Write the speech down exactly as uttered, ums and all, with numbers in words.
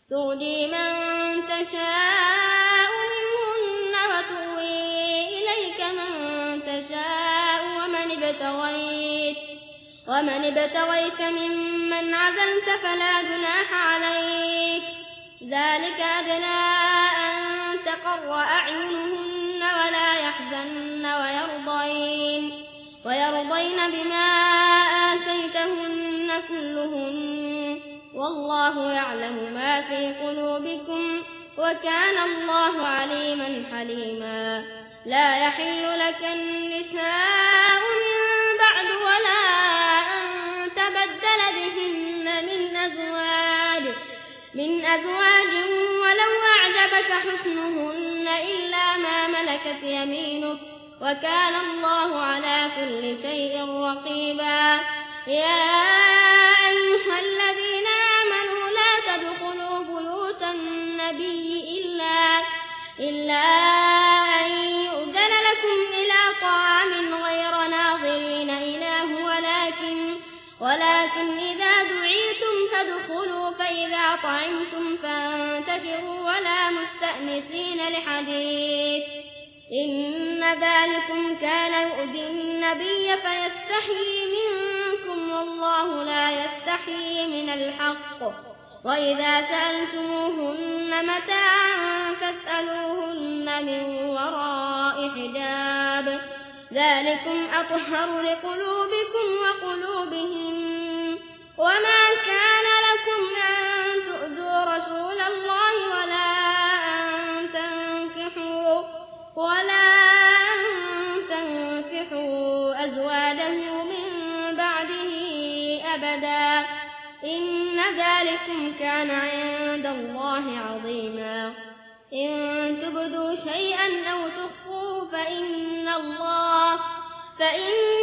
ترجي من تشاء منهن وتؤوي إليك من تشاء ومن ابتغيت ومن ابتغيت ممن عزلت فلا جناح عليك ذلك أدنى أن تقر أعينهن ولا يحزن ويرضين ويرضين بما آتيتهن كلهن والله يعلم ما في قلوبكم وكان الله عليما حليما لا يحل لك النساء من بعد ولا أن تبدل بهن من أزواج من أزواج ولو أعجبك حسنهن إلا ما ملكت يمينك وكان الله على كل شيء رقيبا يا أيها الذين آمنوا لا تدخلوا بيوت النبي إلا, إلا أن يؤذن لكم إلى طعام غير ناظرين إناه ولكن, ولكن إذا دعيتم فادخلوا فإذا طعمتم فانتشروا ولا مستأنسين لحديث إن ذلكم كان يؤذي النبي فيستحيي منكم والله لا يستحيي من الحق وإذا سألتموهن متاعا فاسألوهن من وراء حجاب ذلكم أطهر لقلوبكم وقلوبهم وما كان لكم أن تؤذوا رسول الله ولا أن تنكحوا ولا أن تنكحوا أزواجه من بعده أبدا إن ذلكم كان عند الله عظيما إن تبدوا شيئا أو تخفوه فإن الله فإن